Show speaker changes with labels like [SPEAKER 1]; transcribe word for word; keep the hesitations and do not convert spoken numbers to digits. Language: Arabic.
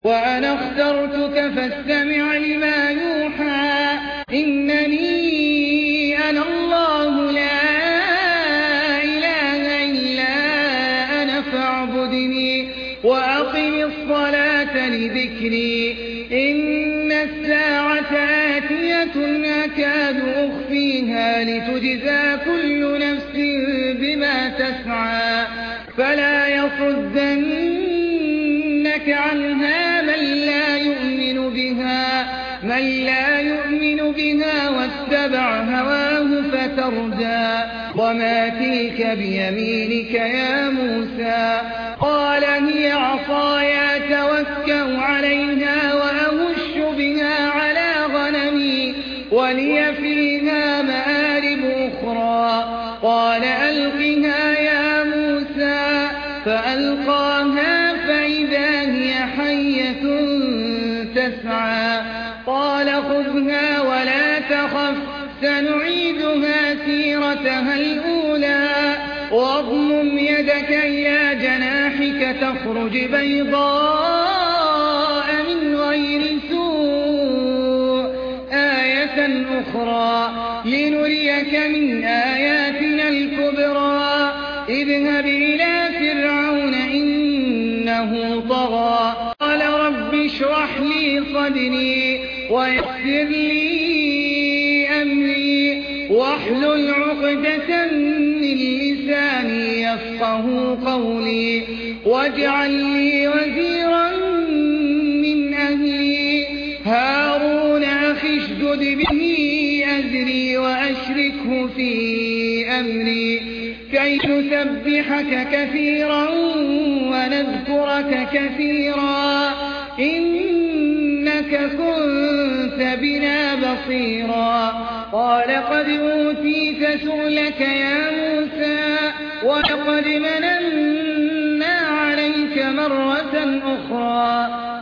[SPEAKER 1] وأنا اخترتك فاستمع لما يوحى إنني أنا الله لا إله إلا أنا فاعبدني وأقم الصلاة لذكري إن الساعة آتية أكاد أخفيها لتجزى كل نفس بما تسعى فلا يصدنك عنها من لا يؤمن بها من لا يؤمن بها واتبع هواه فتردى وما تلك بيمينك يا موسى قال هي عصاي أتوكأ عليها وأهش بها على غنمي ولي فيها مآرب أخرى قال ألقها يا موسى فألقاها فإذا هي حية تسعى قال خذها ولا تخف سنعيدها سيرتها الأولى واضمم يدك إلى جناحك تخرج بيضاء من غير سوء آية أخرى لنريك من آياتنا الكبرى اذهب إلى فرعون إنه طغى قال رب اشرح لي صدري ويسر لي أمري واحلل عقدة من لساني يفقه قولي واجعل لي وزيرا من أهلي هارون أخي اشدد به أزري وأشركه في أمري كي نسبحك كثيرا ونذكرك كثيرا إنك كنت بنا بصيرا قال قد أوتيت سؤلك يا موسى ولقد مننا عليك مرة أخرى